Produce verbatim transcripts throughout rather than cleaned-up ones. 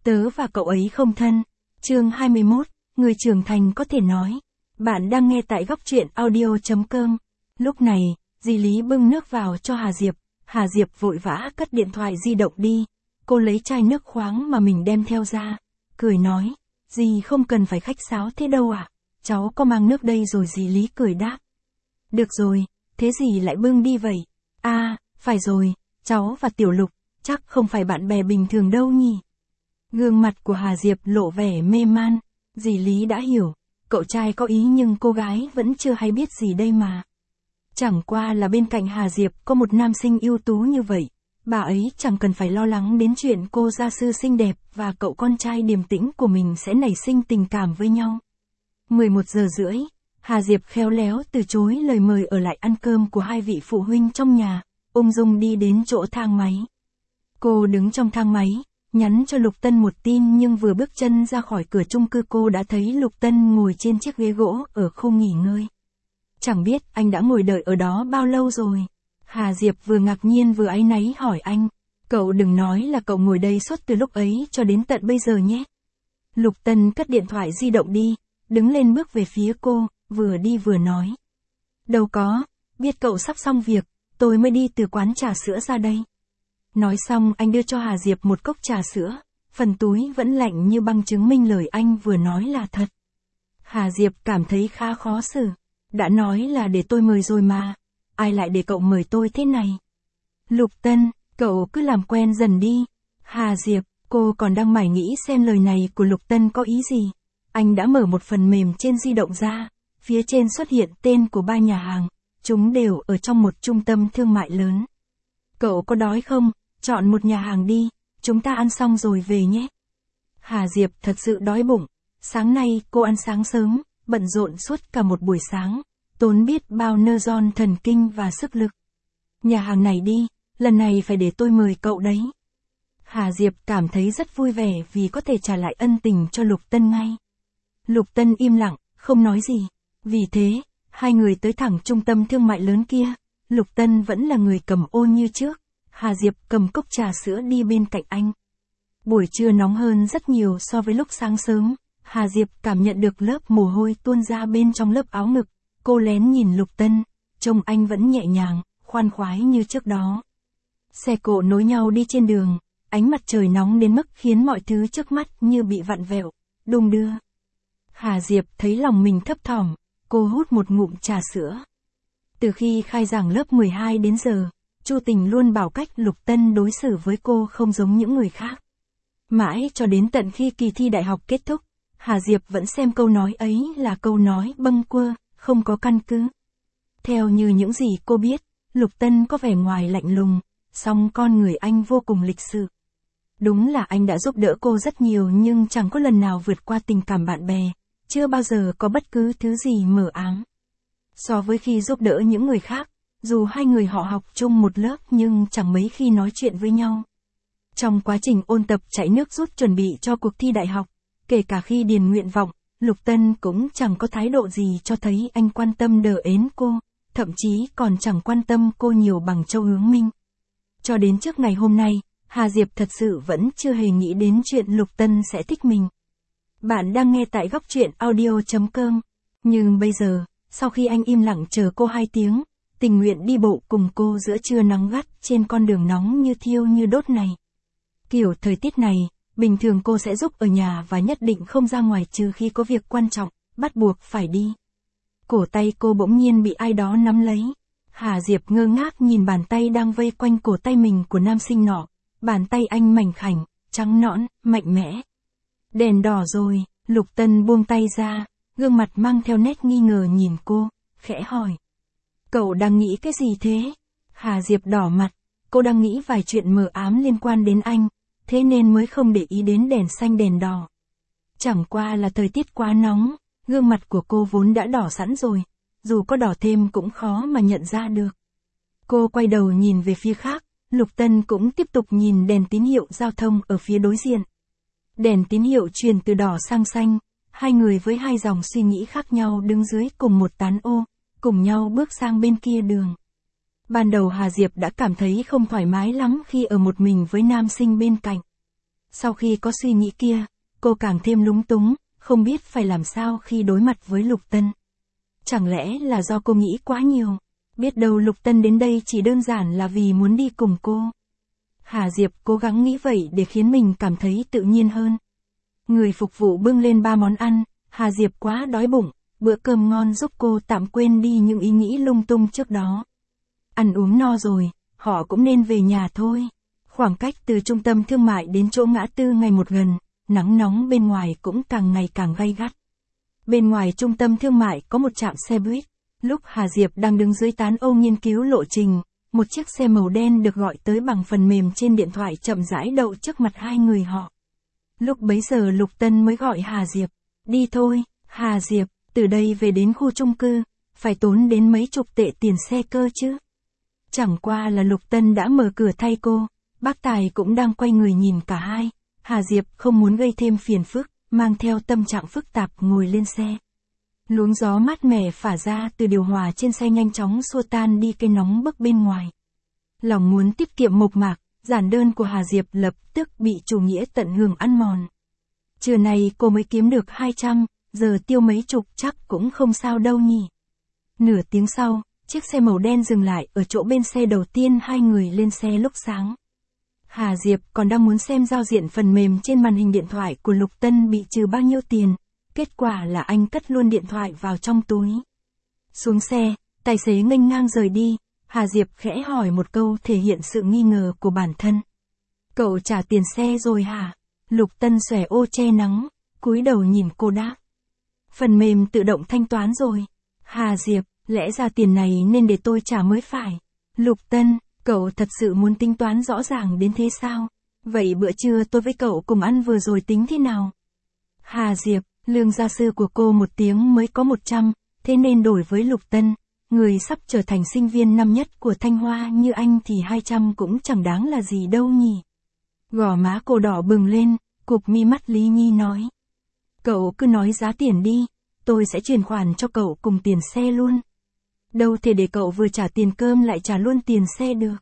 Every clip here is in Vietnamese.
Tớ và cậu ấy không thân. Chương hai mươi mốt, người trưởng thành có thể nói. Bạn đang nghe tại góc truyện audio chấm com. Lúc này, dì Lý bưng nước vào cho Hà Diệp. Hà Diệp vội vã cất điện thoại di động đi. Cô lấy chai nước khoáng mà mình đem theo ra. Cười nói, dì không cần phải khách sáo thế đâu ạ. À? Cháu có mang nước đây rồi. Dì Lý cười đáp. Được rồi, thế dì lại bưng đi vậy? À, phải rồi, cháu và Tiểu Lục, chắc không phải bạn bè bình thường đâu nhỉ? Gương mặt của Hà Diệp lộ vẻ mê man. Dì Lý đã hiểu, cậu trai có ý nhưng cô gái vẫn chưa hay biết gì đây mà. Chẳng qua là bên cạnh Hà Diệp có một nam sinh ưu tú như vậy, bà ấy chẳng cần phải lo lắng đến chuyện cô gia sư xinh đẹp và cậu con trai điềm tĩnh của mình sẽ nảy sinh tình cảm với nhau. mười một giờ rưỡi, Hà Diệp khéo léo từ chối lời mời ở lại ăn cơm của hai vị phụ huynh trong nhà, ung dung đi đến chỗ thang máy. Cô đứng trong thang máy, nhắn cho Lục Tân một tin nhưng vừa bước chân ra khỏi cửa chung cư cô đã thấy Lục Tân ngồi trên chiếc ghế gỗ ở khu nghỉ ngơi. Chẳng biết anh đã ngồi đợi ở đó bao lâu rồi. Hà Diệp vừa ngạc nhiên vừa áy náy hỏi anh, cậu đừng nói là cậu ngồi đây suốt từ lúc ấy cho đến tận bây giờ nhé. Lục Tân cất điện thoại di động đi, đứng lên bước về phía cô, vừa đi vừa nói. Đâu có, biết cậu sắp xong việc, tôi mới đi từ quán trà sữa ra đây. Nói xong anh đưa cho Hà Diệp một cốc trà sữa, phần túi vẫn lạnh như băng chứng minh lời anh vừa nói là thật. Hà Diệp cảm thấy khá khó xử, đã nói là để tôi mời rồi mà, ai lại để cậu mời tôi thế này. Lục Tân, cậu cứ làm quen dần đi. Hà Diệp, cô còn đang mải nghĩ xem lời này của Lục Tân có ý gì. Anh đã mở một phần mềm trên di động ra, phía trên xuất hiện tên của ba nhà hàng, chúng đều ở trong một trung tâm thương mại lớn. Cậu có đói không? Chọn một nhà hàng đi, chúng ta ăn xong rồi về nhé. Hà Diệp thật sự đói bụng, sáng nay cô ăn sáng sớm, bận rộn suốt cả một buổi sáng, tốn biết bao neuron thần kinh và sức lực. Nhà hàng này đi, lần này phải để tôi mời cậu đấy. Hà Diệp cảm thấy rất vui vẻ vì có thể trả lại ân tình cho Lục Tân ngay. Lục Tân im lặng, không nói gì. Vì thế, hai người tới thẳng trung tâm thương mại lớn kia. Lục Tân vẫn là người cầm ô như trước. Hà Diệp cầm cốc trà sữa đi bên cạnh anh. Buổi trưa nóng hơn rất nhiều so với lúc sáng sớm. Hà Diệp cảm nhận được lớp mồ hôi tuôn ra bên trong lớp áo ngực. Cô lén nhìn Lục Tân, trông anh vẫn nhẹ nhàng, khoan khoái như trước đó. Xe cộ nối nhau đi trên đường, ánh mặt trời nóng đến mức khiến mọi thứ trước mắt như bị vặn vẹo, đung đưa. Hà Diệp thấy lòng mình thấp thỏm, cô hút một ngụm trà sữa. Từ khi khai giảng lớp mười hai đến giờ, Chu Tình luôn bảo cách Lục Tân đối xử với cô không giống những người khác. Mãi cho đến tận khi kỳ thi đại học kết thúc, Hà Diệp vẫn xem câu nói ấy là câu nói bâng quơ, không có căn cứ. Theo như những gì cô biết, Lục Tân có vẻ ngoài lạnh lùng, song con người anh vô cùng lịch sự. Đúng là anh đã giúp đỡ cô rất nhiều nhưng chẳng có lần nào vượt qua tình cảm bạn bè, chưa bao giờ có bất cứ thứ gì mờ ám. So với khi giúp đỡ những người khác, dù hai người họ học chung một lớp nhưng chẳng mấy khi nói chuyện với nhau. Trong quá trình ôn tập chạy nước rút chuẩn bị cho cuộc thi đại học, kể cả khi điền nguyện vọng, Lục Tân cũng chẳng có thái độ gì cho thấy anh quan tâm đờ ến cô, thậm chí còn chẳng quan tâm cô nhiều bằng Châu Hướng Minh. Cho đến trước ngày hôm nay, Hà Diệp thật sự vẫn chưa hề nghĩ đến chuyện Lục Tân sẽ thích mình. Bạn đang nghe tại góc truyện audio chấm com. Nhưng bây giờ, sau khi anh im lặng chờ cô hai tiếng, tình nguyện đi bộ cùng cô giữa trưa nắng gắt trên con đường nóng như thiêu như đốt này. Kiểu thời tiết này, bình thường cô sẽ giúp ở nhà và nhất định không ra ngoài trừ khi có việc quan trọng, bắt buộc phải đi. Cổ tay cô bỗng nhiên bị ai đó nắm lấy. Hà Diệp ngơ ngác nhìn bàn tay đang vây quanh cổ tay mình của nam sinh nọ. Bàn tay anh mảnh khảnh, trắng nõn, mạnh mẽ. Đèn đỏ rồi, Lục Tân buông tay ra, gương mặt mang theo nét nghi ngờ nhìn cô, khẽ hỏi. Cậu đang nghĩ cái gì thế? Hà Diệp đỏ mặt, cô đang nghĩ vài chuyện mờ ám liên quan đến anh, thế nên mới không để ý đến đèn xanh đèn đỏ. Chẳng qua là thời tiết quá nóng, gương mặt của cô vốn đã đỏ sẵn rồi, dù có đỏ thêm cũng khó mà nhận ra được. Cô quay đầu nhìn về phía khác, Lục Tân cũng tiếp tục nhìn đèn tín hiệu giao thông ở phía đối diện. Đèn tín hiệu chuyển từ đỏ sang xanh, hai người với hai dòng suy nghĩ khác nhau đứng dưới cùng một tán ô, cùng nhau bước sang bên kia đường. Ban đầu Hà Diệp đã cảm thấy không thoải mái lắm khi ở một mình với nam sinh bên cạnh. Sau khi có suy nghĩ kia, cô càng thêm lúng túng, không biết phải làm sao khi đối mặt với Lục Tân. Chẳng lẽ là do cô nghĩ quá nhiều? Biết đâu Lục Tân đến đây chỉ đơn giản là vì muốn đi cùng cô. Hà Diệp cố gắng nghĩ vậy để khiến mình cảm thấy tự nhiên hơn. Người phục vụ bưng lên ba món ăn, Hà Diệp quá đói bụng, bữa cơm ngon giúp cô tạm quên đi những ý nghĩ lung tung trước đó. Ăn uống no rồi, họ cũng nên về nhà thôi. Khoảng cách từ trung tâm thương mại đến chỗ ngã tư ngày một gần, nắng nóng bên ngoài cũng càng ngày càng gay gắt. Bên ngoài trung tâm thương mại có một trạm xe buýt. Lúc Hà Diệp đang đứng dưới tán Âu nghiên cứu lộ trình, một chiếc xe màu đen được gọi tới bằng phần mềm trên điện thoại chậm rãi đậu trước mặt hai người họ. Lúc bấy giờ Lục Tân mới gọi Hà Diệp. Đi thôi, Hà Diệp, từ đây về đến khu chung cư, phải tốn đến mấy chục tệ tiền xe cơ chứ. Chẳng qua là Lục Tân đã mở cửa thay cô, bác Tài cũng đang quay người nhìn cả hai. Hà Diệp không muốn gây thêm phiền phức, mang theo tâm trạng phức tạp ngồi lên xe. Luồng gió mát mẻ phả ra từ điều hòa trên xe nhanh chóng xua tan đi cái nóng bức bên ngoài. Lòng muốn tiết kiệm mộc mạc, giản đơn của Hà Diệp lập tức bị chủ nghĩa tận hưởng ăn mòn. Trưa này cô mới kiếm được hai trăm, giờ tiêu mấy chục chắc cũng không sao đâu nhỉ. Nửa tiếng sau, chiếc xe màu đen dừng lại ở chỗ bên xe đầu tiên hai người lên xe lúc sáng. Hà Diệp còn đang muốn xem giao diện phần mềm trên màn hình điện thoại của Lục Tân bị trừ bao nhiêu tiền. Kết quả là anh cất luôn điện thoại vào trong túi. Xuống xe, tài xế nghênh ngang rời đi, Hà Diệp khẽ hỏi một câu thể hiện sự nghi ngờ của bản thân. Cậu trả tiền xe rồi hả? Lục Tân xòe ô che nắng, cúi đầu nhìn cô đáp. Phần mềm tự động thanh toán rồi. Hà Diệp, lẽ ra tiền này nên để tôi trả mới phải. Lục Tân, cậu thật sự muốn tính toán rõ ràng đến thế sao? Vậy bữa trưa tôi với cậu cùng ăn vừa rồi tính thế nào? Hà Diệp, lương gia sư của cô một tiếng mới có một trăm, thế nên đổi với Lục Tân, người sắp trở thành sinh viên năm nhất của Thanh Hoa như anh thì hai trăm cũng chẳng đáng là gì đâu nhỉ. Gò má cô đỏ bừng lên, cụp mi mắt Lý Nhi nói. Cậu cứ nói giá tiền đi, tôi sẽ chuyển khoản cho cậu cùng tiền xe luôn. Đâu thể để cậu vừa trả tiền cơm lại trả luôn tiền xe được.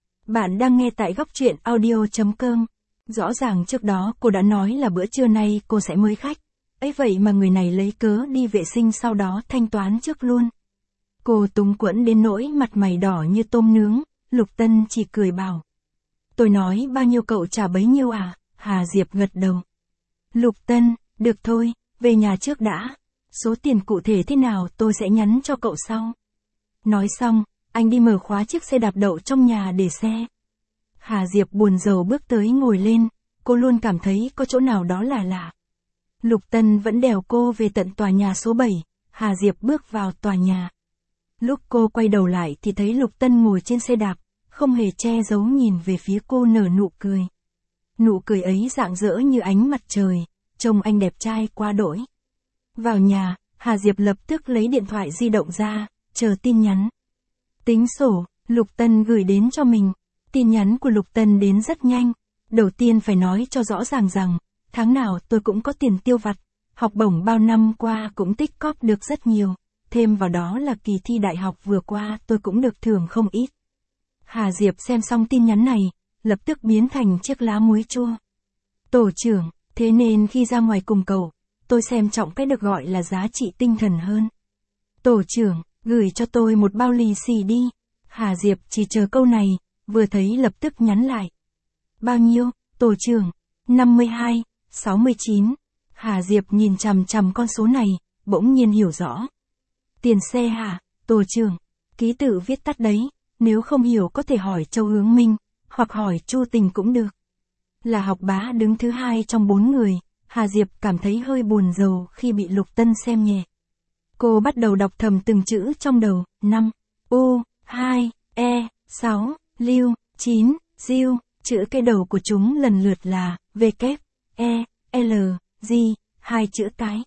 Bạn đang nghe tại góc truyện audio chấm com. Rõ ràng trước đó cô đã nói là bữa trưa nay cô sẽ mời khách. Ấy vậy mà người này lấy cớ đi vệ sinh sau đó thanh toán trước luôn. Cô túng quẫn đến nỗi mặt mày đỏ như tôm nướng, Lục Tân chỉ cười bảo. Tôi nói bao nhiêu cậu trả bấy nhiêu à? Hà Diệp gật đầu. Lục Tân, được thôi, về nhà trước đã. Số tiền cụ thể thế nào tôi sẽ nhắn cho cậu sau. Nói xong, anh đi mở khóa chiếc xe đạp đậu trong nhà để xe. Hà Diệp buồn rầu bước tới ngồi lên, cô luôn cảm thấy có chỗ nào đó là lạ. Lục Tân vẫn đèo cô về tận tòa nhà số bảy, Hà Diệp bước vào tòa nhà. Lúc cô quay đầu lại thì thấy Lục Tân ngồi trên xe đạp, không hề che giấu nhìn về phía cô nở nụ cười. Nụ cười ấy rạng rỡ như ánh mặt trời, trông anh đẹp trai quá đỗi. Vào nhà, Hà Diệp lập tức lấy điện thoại di động ra, chờ tin nhắn. Tính sổ, Lục Tân gửi đến cho mình. Tin nhắn của Lục Tân đến rất nhanh. Đầu tiên phải nói cho rõ ràng rằng, tháng nào tôi cũng có tiền tiêu vặt, học bổng bao năm qua cũng tích cóp được rất nhiều, thêm vào đó là kỳ thi đại học vừa qua tôi cũng được thưởng không ít. Hà Diệp xem xong tin nhắn này, lập tức biến thành chiếc lá muối chua. Tổ trưởng, thế nên khi ra ngoài cùng cậu, tôi xem trọng cái được gọi là giá trị tinh thần hơn. Tổ trưởng, gửi cho tôi một bao lì xì đi. Hà Diệp chỉ chờ câu này, vừa thấy lập tức nhắn lại. Bao nhiêu, tổ trưởng? năm mươi hai, sáu mươi chín. Hà Diệp nhìn chằm chằm con số này, bỗng nhiên hiểu rõ. Tiền xe hả, tổ trưởng? Ký tự viết tắt đấy, nếu không hiểu có thể hỏi Châu Hướng Minh, hoặc hỏi Chu Tình cũng được. Là học bá đứng thứ hai trong bốn người, Hà Diệp cảm thấy hơi buồn rầu khi bị Lục Tân xem nhẹ. Cô bắt đầu đọc thầm từng chữ trong đầu, năm, U, hai, E, sáu, Lưu, chín, Diêu, chữ cái đầu của chúng lần lượt là, V, kép, E, L, G, hai chữ cái.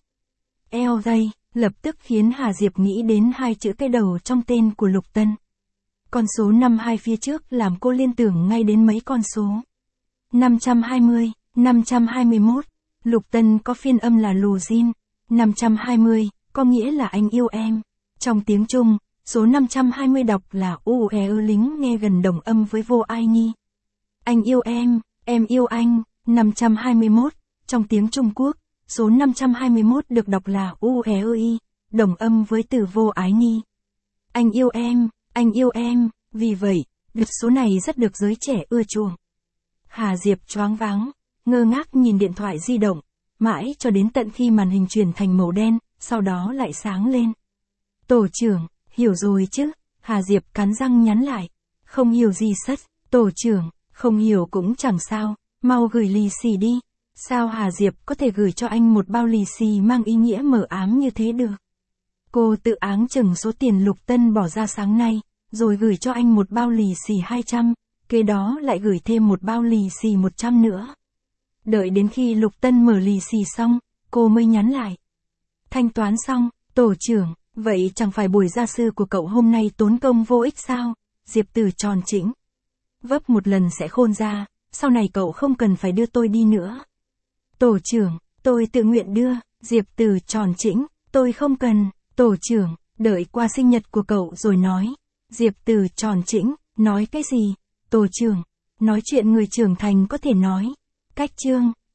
Eo dây, lập tức khiến Hà Diệp nghĩ đến hai chữ cái đầu trong tên của Lục Tân. Con số năm hai phía trước làm cô liên tưởng ngay đến mấy con số. năm trăm hai mươi, năm trăm hai mươi mốt, Lục Tân có phiên âm là lù zin, năm trăm hai mươi, có nghĩa là anh yêu em. Trong tiếng Trung, số năm trăm hai mươi đọc là u e ơ lính nghe gần đồng âm với vô ai nhi. Anh yêu em, em yêu anh, năm trăm hai mươi mốt, trong tiếng Trung Quốc, số năm trăm hai mươi mốt được đọc là u e ơ i, đồng âm với từ vô ái ni. Anh yêu em, anh yêu em, vì vậy, biệt số này rất được giới trẻ ưa chuộng. Hà Diệp choáng váng, ngơ ngác nhìn điện thoại di động, mãi cho đến tận khi màn hình chuyển thành màu đen, sau đó lại sáng lên. Tổ trưởng, hiểu rồi chứ, Hà Diệp cắn răng nhắn lại. Không hiểu gì sất, tổ trưởng, không hiểu cũng chẳng sao, mau gửi lì xì đi. Sao Hà Diệp có thể gửi cho anh một bao lì xì mang ý nghĩa mờ ám như thế được? Cô tự áng chừng số tiền Lục Tân bỏ ra sáng nay, rồi gửi cho anh một bao lì xì hai trăm, kế đó lại gửi thêm một bao lì xì một trăm nữa. Đợi đến khi Lục Tân mở lì xì xong, cô mới nhắn lại. Thanh toán xong, tổ trưởng, vậy chẳng phải buổi gia sư của cậu hôm nay tốn công vô ích sao? Diệp Từ tròn chỉnh. Vấp một lần sẽ khôn ra, sau này cậu không cần phải đưa tôi đi nữa. Tổ trưởng, tôi tự nguyện đưa, Diệp Từ tròn chỉnh, tôi không cần, tổ trưởng, đợi qua sinh nhật của cậu rồi nói. Diệp Từ tròn chỉnh, nói cái gì? Tổ trưởng, nói chuyện người trưởng thành có thể nói. Cách chương.